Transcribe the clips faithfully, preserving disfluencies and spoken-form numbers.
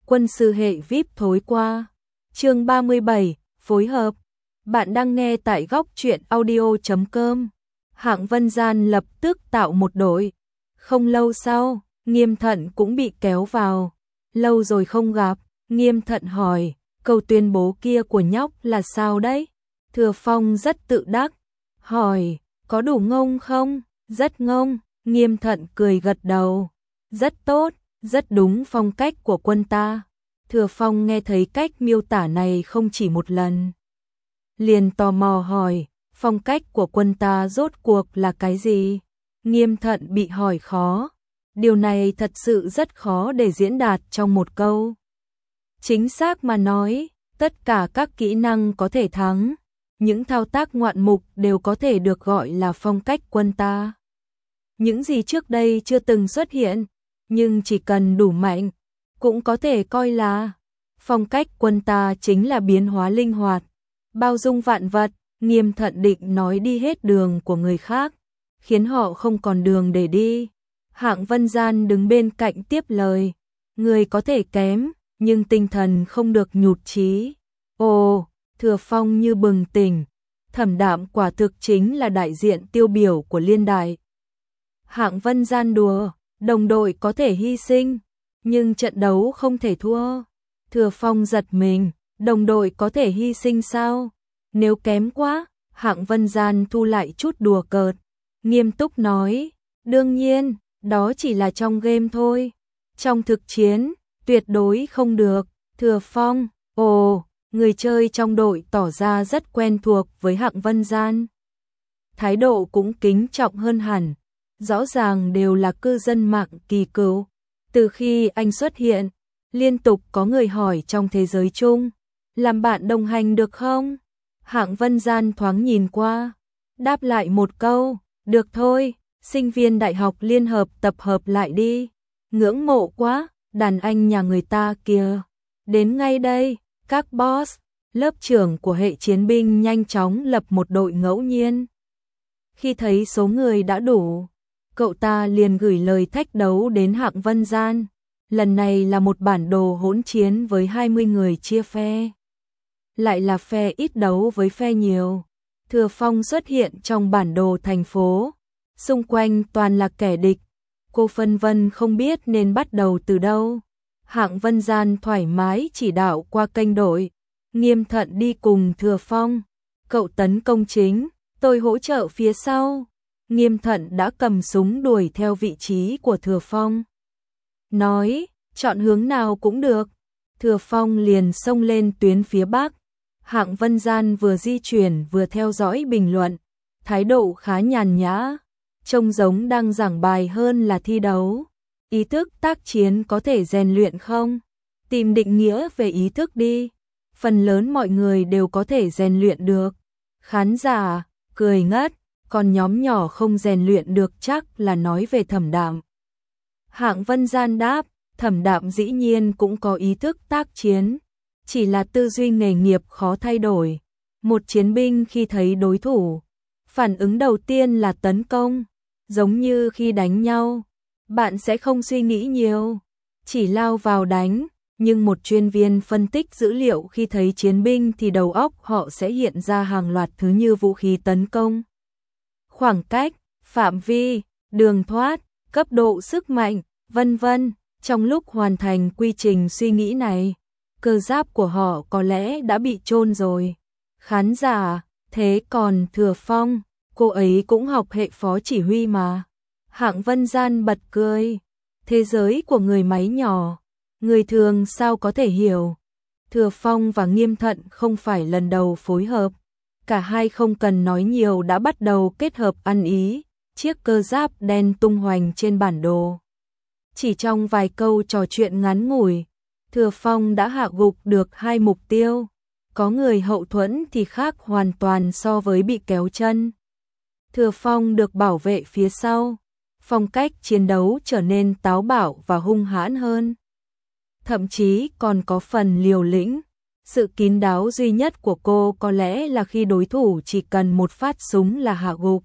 quân sư hệ vê i pê thối qua. Chương ba mươi bảy, phối hợp. Bạn đang nghe tại góc truyện audio chấm com. Hạng Vân Gian lập tức tạo một đội. Không lâu sau, Nghiêm Thận cũng bị kéo vào. Lâu rồi không gặp, Nghiêm Thận hỏi, câu tuyên bố kia của nhóc là sao đấy? Thừa Phong rất tự đắc, hỏi, có đủ ngông không? Rất ngông, Nghiêm Thận cười gật đầu. Rất tốt, rất đúng phong cách của quân ta. Thừa Phong nghe thấy cách miêu tả này không chỉ một lần. Liền tò mò hỏi, phong cách của quân ta rốt cuộc là cái gì? Nghiêm Thận bị hỏi khó. Điều này thật sự rất khó để diễn đạt trong một câu. Chính xác mà nói, tất cả các kỹ năng có thể thắng, những thao tác ngoạn mục đều có thể được gọi là phong cách quân ta. Những gì trước đây chưa từng xuất hiện, nhưng chỉ cần đủ mạnh, cũng có thể coi là phong cách quân ta chính là biến hóa linh hoạt, bao dung vạn vật. Nghiêm Thận định nói đi hết đường của người khác, khiến họ không còn đường để đi. Hạng Vân Gian đứng bên cạnh tiếp lời, người có thể kém, nhưng tinh thần không được nhụt chí. Ồ, Thừa Phong như bừng tỉnh, Thẩm Đạm quả thực chính là đại diện tiêu biểu của liên đại. Hạng Vân Gian đùa, đồng đội có thể hy sinh, nhưng trận đấu không thể thua. Thừa Phong giật mình, đồng đội có thể hy sinh sao? Nếu kém quá, Hạng Vân Gian thu lại chút đùa cợt, nghiêm túc nói, đương nhiên, đó chỉ là trong game thôi. Trong thực chiến, tuyệt đối không được. Thừa Phong, ồ, người chơi trong đội tỏ ra rất quen thuộc với Hạng Vân Gian. Thái độ cũng kính trọng hơn hẳn, rõ ràng đều là cư dân mạng kỳ cựu. Từ khi anh xuất hiện, liên tục có người hỏi trong thế giới chung, làm bạn đồng hành được không? Hạng Vân Gian thoáng nhìn qua, đáp lại một câu, được thôi, sinh viên đại học liên hợp tập hợp lại đi. Ngưỡng mộ quá, đàn anh nhà người ta kìa. Đến ngay đây, các boss, lớp trưởng của hệ chiến binh nhanh chóng lập một đội ngẫu nhiên. Khi thấy số người đã đủ, cậu ta liền gửi lời thách đấu đến Hạng Vân Gian. Lần này là một bản đồ hỗn chiến với hai mươi người chia phe. Lại là phe ít đấu với phe nhiều. Thừa Phong xuất hiện trong bản đồ thành phố. Xung quanh toàn là kẻ địch. Cô phân vân không biết nên bắt đầu từ đâu. Hạng Vân Gian thoải mái chỉ đạo qua kênh đội. Nghiêm Thận đi cùng Thừa Phong. Cậu tấn công chính, tôi hỗ trợ phía sau. Nghiêm Thận đã cầm súng đuổi theo vị trí của Thừa Phong. Nói, chọn hướng nào cũng được. Thừa Phong liền xông lên tuyến phía Bắc. Hạng Vân Gian vừa di chuyển vừa theo dõi bình luận. Thái độ khá nhàn nhã, trông giống đang giảng bài hơn là thi đấu. Ý thức tác chiến có thể rèn luyện không? Tìm định nghĩa về ý thức đi. Phần lớn mọi người đều có thể rèn luyện được. Khán giả cười ngất, còn nhóm nhỏ không rèn luyện được chắc là nói về Thẩm Đạm. Hạng Vân Gian đáp, Thẩm Đạm dĩ nhiên cũng có ý thức tác chiến, chỉ là tư duy nghề nghiệp khó thay đổi. Một chiến binh khi thấy đối thủ, phản ứng đầu tiên là tấn công, giống như khi đánh nhau, bạn sẽ không suy nghĩ nhiều, chỉ lao vào đánh, nhưng một chuyên viên phân tích dữ liệu khi thấy chiến binh thì đầu óc họ sẽ hiện ra hàng loạt thứ như vũ khí tấn công, khoảng cách, phạm vi, đường thoát, cấp độ sức mạnh, vân vân. Trong lúc hoàn thành quy trình suy nghĩ này, cơ giáp của họ có lẽ đã bị chôn rồi. Khán giả, thế còn Thừa Phong, cô ấy cũng học hệ phó chỉ huy mà. Hạng Vân Gian bật cười, thế giới của người máy nhỏ, người thường sao có thể hiểu. Thừa Phong và Nghiêm Thận không phải lần đầu phối hợp, cả hai không cần nói nhiều đã bắt đầu kết hợp ăn ý, chiếc cơ giáp đen tung hoành trên bản đồ. Chỉ trong vài câu trò chuyện ngắn ngủi, Thừa Phong đã hạ gục được hai mục tiêu. Có người hậu thuẫn thì khác hoàn toàn so với bị kéo chân. Thừa Phong được bảo vệ phía sau, phong cách chiến đấu trở nên táo bạo và hung hãn hơn. Thậm chí còn có phần liều lĩnh. Sự kín đáo duy nhất của cô có lẽ là khi đối thủ chỉ cần một phát súng là hạ gục.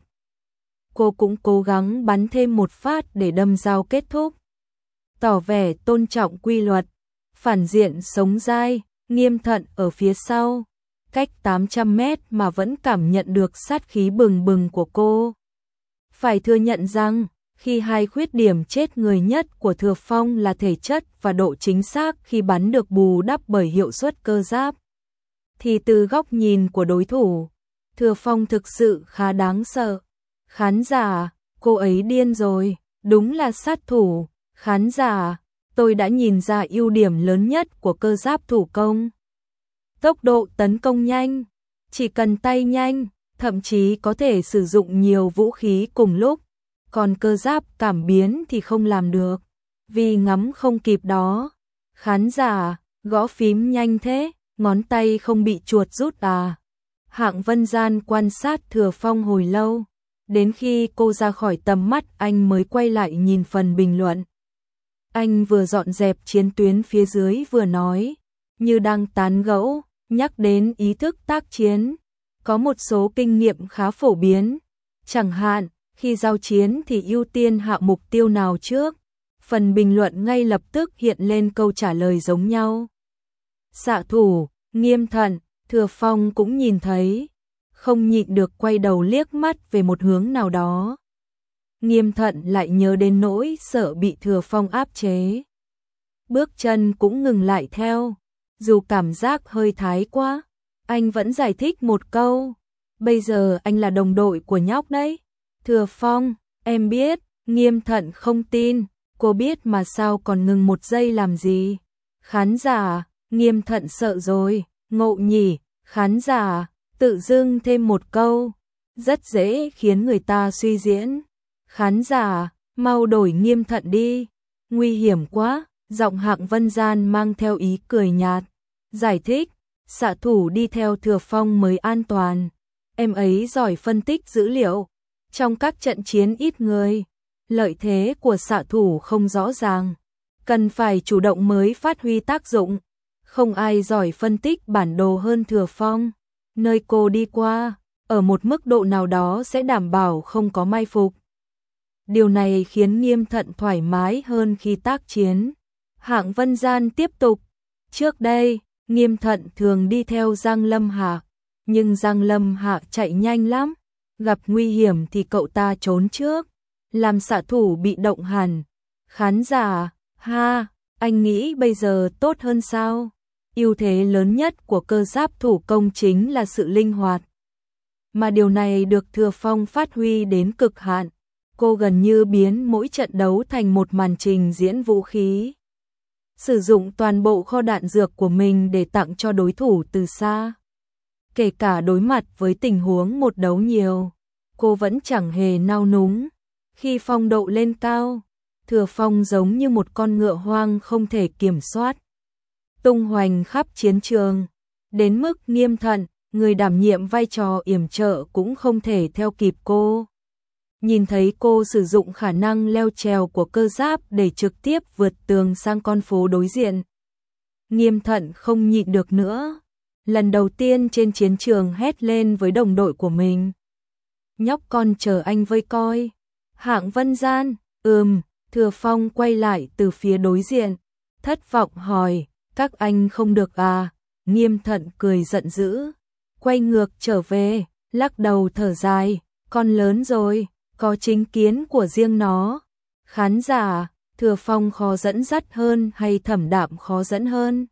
Cô cũng cố gắng bắn thêm một phát để đâm dao kết thúc. Tỏ vẻ tôn trọng quy luật, phản diện sống dai, Nghiêm Thận ở phía sau, cách tám trăm mét mà vẫn cảm nhận được sát khí bừng bừng của cô. Phải thừa nhận rằng, khi hai khuyết điểm chết người nhất của Thừa Phong là thể chất và độ chính xác khi bắn được bù đắp bởi hiệu suất cơ giáp, thì từ góc nhìn của đối thủ, Thừa Phong thực sự khá đáng sợ. Khán giả, cô ấy điên rồi, đúng là sát thủ. Khán giả, tôi đã nhìn ra ưu điểm lớn nhất của cơ giáp thủ công. Tốc độ tấn công nhanh, chỉ cần tay nhanh, thậm chí có thể sử dụng nhiều vũ khí cùng lúc. Còn cơ giáp cảm biến thì không làm được, vì ngắm không kịp đó. Khán giả, gõ phím nhanh thế, ngón tay không bị chuột rút à? Hạng Vân Gian quan sát Thừa Phong hồi lâu, đến khi cô ra khỏi tầm mắt anh mới quay lại nhìn phần bình luận. Anh vừa dọn dẹp chiến tuyến phía dưới vừa nói, như đang tán gẫu, nhắc đến ý thức tác chiến. Có một số kinh nghiệm khá phổ biến, chẳng hạn, khi giao chiến thì ưu tiên hạ mục tiêu nào trước. Phần bình luận ngay lập tức hiện lên câu trả lời giống nhau. Xạ thủ, Nghiêm Thận, Thừa Phong cũng nhìn thấy, không nhịn được quay đầu liếc mắt về một hướng nào đó. Nghiêm Thận lại nhớ đến nỗi sợ bị Thừa Phong áp chế. Bước chân cũng ngừng lại theo, dù cảm giác hơi thái quá, anh vẫn giải thích một câu. Bây giờ anh là đồng đội của nhóc đấy. Thừa Phong, em biết. Nghiêm Thận không tin, cô biết mà sao còn ngừng một giây làm gì. Khán giả, Nghiêm Thận sợ rồi, ngộ nhỉ. Khán giả, tự dưng thêm một câu, rất dễ khiến người ta suy diễn. Khán giả, mau đổi Nghiêm Thận đi, nguy hiểm quá. Giọng Hạng Vân Gian mang theo ý cười nhạt, giải thích, xạ thủ đi theo Thừa Phong mới an toàn. Em ấy giỏi phân tích dữ liệu, trong các trận chiến ít người, lợi thế của xạ thủ không rõ ràng, cần phải chủ động mới phát huy tác dụng. Không ai giỏi phân tích bản đồ hơn Thừa Phong. Nơi cô đi qua, ở một mức độ nào đó sẽ đảm bảo không có mai phục. Điều này khiến Nghiêm Thận thoải mái hơn khi tác chiến. Hạng Vân Gian tiếp tục, trước đây, Nghiêm Thận thường đi theo Giang Lâm Hạ, nhưng Giang Lâm Hạ chạy nhanh lắm, gặp nguy hiểm thì cậu ta trốn trước, làm xạ thủ bị động hẳn. Khán giả, ha, anh nghĩ bây giờ tốt hơn sao? Ưu thế lớn nhất của cơ giáp thủ công chính là sự linh hoạt, mà điều này được Thừa Phong phát huy đến cực hạn. Cô gần như biến mỗi trận đấu thành một màn trình diễn vũ khí, sử dụng toàn bộ kho đạn dược của mình để tặng cho đối thủ từ xa. Kể cả đối mặt với tình huống một đấu nhiều, cô vẫn chẳng hề nao núng. Khi phong độ lên cao, Thừa Phong giống như một con ngựa hoang không thể kiểm soát, tung hoành khắp chiến trường, đến mức Nghiêm Thận, người đảm nhiệm vai trò yểm trợ cũng không thể theo kịp cô. Nhìn thấy cô sử dụng khả năng leo trèo của cơ giáp để trực tiếp vượt tường sang con phố đối diện, Nghiêm Thận không nhịn được nữa. Lần đầu tiên trên chiến trường hét lên với đồng đội của mình, nhóc con chờ anh vây coi. Hạng Vân Gian, ừm. Thừa Phong quay lại từ phía đối diện, thất vọng hỏi, các anh không được à? Nghiêm Thận cười giận dữ, quay ngược trở về, lắc đầu thở dài, con lớn rồi, có chính kiến của riêng nó. Khán giả, Thừa Phong khó dẫn dắt hơn hay Thẩm Đạm khó dẫn hơn?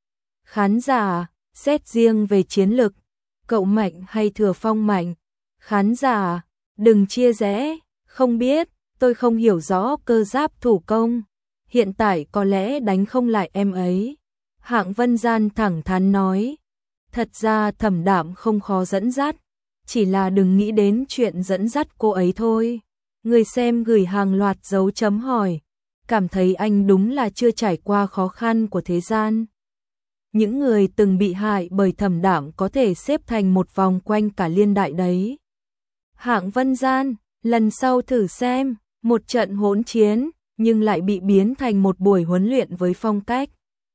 Khán giả, xét riêng về chiến lực, cậu mạnh hay Thừa Phong mạnh? Khán giả, đừng chia rẽ, không biết, tôi không hiểu rõ cơ giáp thủ công, hiện tại có lẽ đánh không lại em ấy. Hạng Vân Gian thẳng thắn nói, thật ra Thẩm Đạm không khó dẫn dắt, chỉ là đừng nghĩ đến chuyện dẫn dắt cô ấy thôi. Người xem gửi hàng loạt dấu chấm hỏi, cảm thấy anh đúng là chưa trải qua khó khăn của thế gian. Những người từng bị hại bởi Thẩm Đạm có thể xếp thành một vòng quanh cả liên đại đấy. Hạng Vân Gian, lần sau thử xem, một trận hỗn chiến, nhưng lại bị biến thành một buổi huấn luyện với phong cách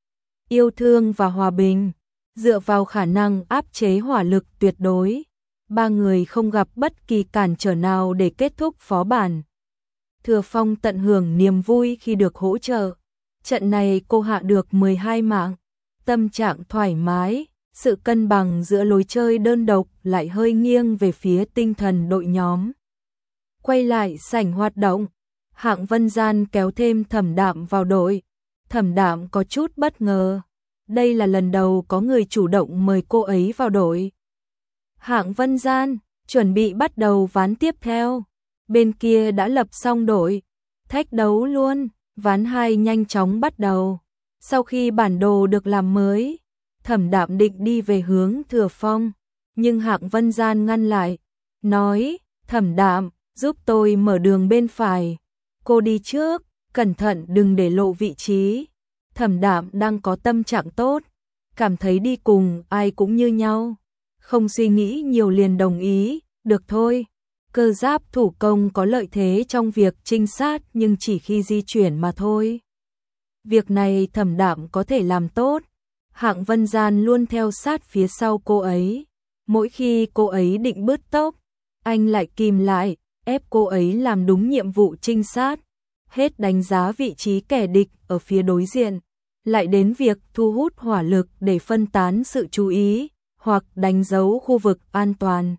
yêu thương và hòa bình, dựa vào khả năng áp chế hỏa lực tuyệt đối. Ba người không gặp bất kỳ cản trở nào để kết thúc phó bản. Thừa Phong tận hưởng niềm vui khi được hỗ trợ, Trận này cô hạ được mười hai mạng, tâm trạng thoải mái, sự cân bằng giữa lối chơi đơn độc lại hơi nghiêng về phía tinh thần đội nhóm. Quay lại sảnh hoạt động, Hạng Vân Gian kéo thêm Thẩm Đạm vào đội. Thẩm Đạm có chút bất ngờ, đây là lần đầu có người chủ động mời cô ấy vào đội. Hạng Vân Gian chuẩn bị bắt đầu ván tiếp theo, bên kia đã lập xong đội, thách đấu luôn, ván hai nhanh chóng bắt đầu. Sau khi bản đồ được làm mới, Thẩm Đạm định đi về hướng Thừa Phong, nhưng Hạng Vân Gian ngăn lại, nói, Thẩm Đạm, giúp tôi mở đường bên phải, cô đi trước, cẩn thận đừng để lộ vị trí. Thẩm Đạm đang có tâm trạng tốt, cảm thấy đi cùng ai cũng như nhau, không suy nghĩ nhiều liền đồng ý, được thôi. Cơ giáp thủ công có lợi thế trong việc trinh sát nhưng chỉ khi di chuyển mà thôi. Việc này Thẩm Đạm có thể làm tốt. Hạng Vân Gian luôn theo sát phía sau cô ấy. Mỗi khi cô ấy định bứt tốc, anh lại kìm lại, ép cô ấy làm đúng nhiệm vụ trinh sát. Hết đánh giá vị trí kẻ địch ở phía đối diện, lại đến việc thu hút hỏa lực để phân tán sự chú ý, hoặc đánh dấu khu vực an toàn.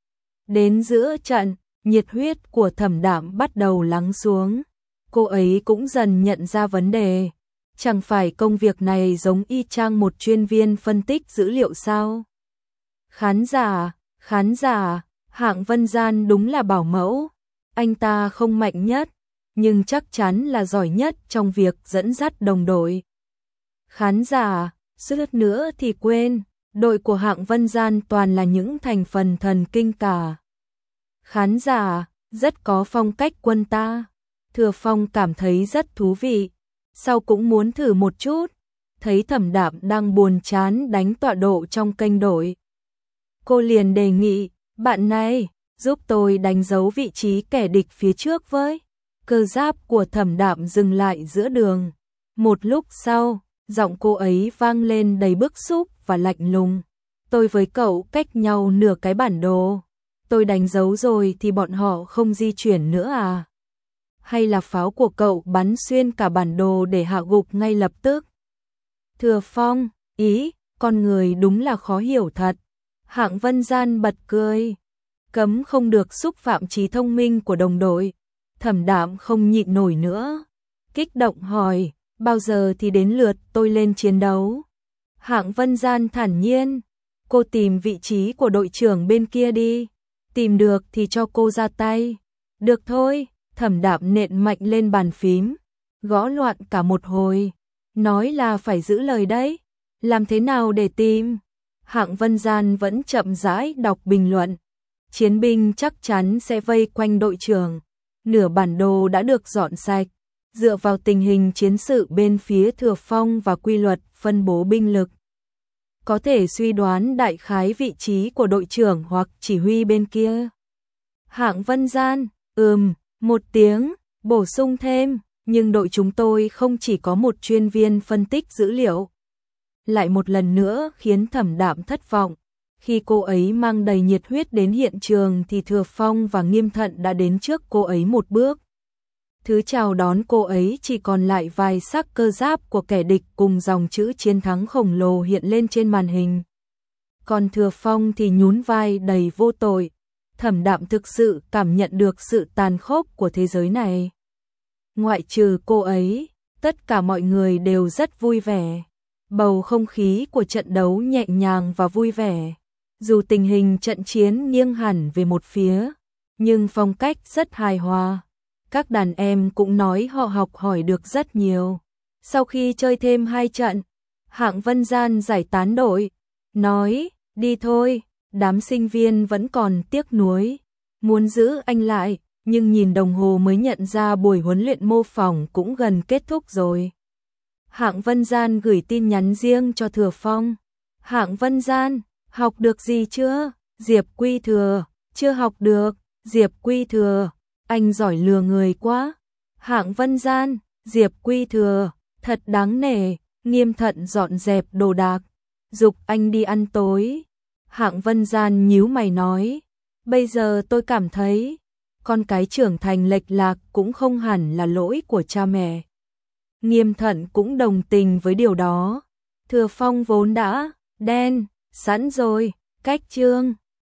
Đến giữa trận, nhiệt huyết của Thẩm Đạm bắt đầu lắng xuống. Cô ấy cũng dần nhận ra vấn đề. Chẳng phải công việc này giống y chang một chuyên viên phân tích dữ liệu sao? Khán giả, khán giả, Hạng Vân Gian đúng là bảo mẫu. Anh ta không mạnh nhất, nhưng chắc chắn là giỏi nhất trong việc dẫn dắt đồng đội. Khán giả, suýt nữa thì quên, đội của Hạng Vân Gian toàn là những thành phần thần kinh cả. Khán giả, rất có phong cách quân ta. Thừa Phong cảm thấy rất thú vị, sau cũng muốn thử một chút. Thấy Thẩm Đạm đang buồn chán đánh tọa độ trong kênh đội, cô liền đề nghị, bạn này, giúp tôi đánh dấu vị trí kẻ địch phía trước với. Cơ giáp của Thẩm Đạm dừng lại giữa đường. Một lúc sau, giọng cô ấy vang lên đầy bức xúc và lạnh lùng. Tôi với cậu cách nhau nửa cái bản đồ. Tôi đánh dấu rồi thì bọn họ không di chuyển nữa à? Hay là pháo của cậu bắn xuyên cả bản đồ để hạ gục ngay lập tức? Thừa Phong, ý, con người đúng là khó hiểu thật. Hạng Vân Gian bật cười. Cấm không được xúc phạm trí thông minh của đồng đội. Thẩm Đạm không nhịn nổi nữa. Kích động hỏi, bao giờ thì đến lượt tôi lên chiến đấu? Hạng Vân Gian thản nhiên, cô tìm vị trí của đội trưởng bên kia đi. Tìm được thì cho cô ra tay. Được thôi, Thẩm Đạm nện mạnh lên bàn phím, gõ loạn cả một hồi. Nói là phải giữ lời đấy. Làm thế nào để tìm? Hạng Vân Gian vẫn chậm rãi đọc bình luận. Chiến binh chắc chắn sẽ vây quanh đội trưởng. Nửa bản đồ đã được dọn sạch. Dựa vào tình hình chiến sự bên phía Thừa Phong và quy luật phân bố binh lực, có thể suy đoán đại khái vị trí của đội trưởng hoặc chỉ huy bên kia. Hạng Vân Gian, ừm, một tiếng, bổ sung thêm, nhưng đội chúng tôi không chỉ có một chuyên viên phân tích dữ liệu. Lại một lần nữa khiến Thẩm Đạm thất vọng. Khi cô ấy mang đầy nhiệt huyết đến hiện trường thì Thừa Phong và Nghiêm Thận đã đến trước cô ấy một bước. Thứ chào đón cô ấy chỉ còn lại vài xác cơ giáp của kẻ địch cùng dòng chữ chiến thắng khổng lồ hiện lên trên màn hình. Còn Thừa Phong thì nhún vai đầy vô tội. Thẩm Đạm thực sự cảm nhận được sự tàn khốc của thế giới này. Ngoại trừ cô ấy, tất cả mọi người đều rất vui vẻ. Bầu không khí của trận đấu nhẹ nhàng và vui vẻ. Dù tình hình trận chiến nghiêng hẳn về một phía, nhưng phong cách rất hài hòa. Các đàn em cũng nói họ học hỏi được rất nhiều. Sau khi chơi thêm hai trận, Hạng Vân Gian giải tán đội, nói, đi thôi, đám sinh viên vẫn còn tiếc nuối, muốn giữ anh lại, nhưng nhìn đồng hồ mới nhận ra buổi huấn luyện mô phỏng cũng gần kết thúc rồi. Hạng Vân Gian gửi tin nhắn riêng cho Thừa Phong. Hạng Vân Gian, học được gì chưa? Diệp Quy Thừa, chưa học được. Diệp Quy Thừa, anh giỏi lừa người quá. Hạng Vân Gian, Diệp Quy Thừa, thật đáng nể. Nghiêm Thận dọn dẹp đồ đạc, giục anh đi ăn tối. Hạng Vân Gian nhíu mày nói, bây giờ tôi cảm thấy con cái trưởng thành lệch lạc cũng không hẳn là lỗi của cha mẹ. Nghiêm Thận cũng đồng tình với điều đó. Thừa Phong vốn đã đen sẵn rồi, cách chương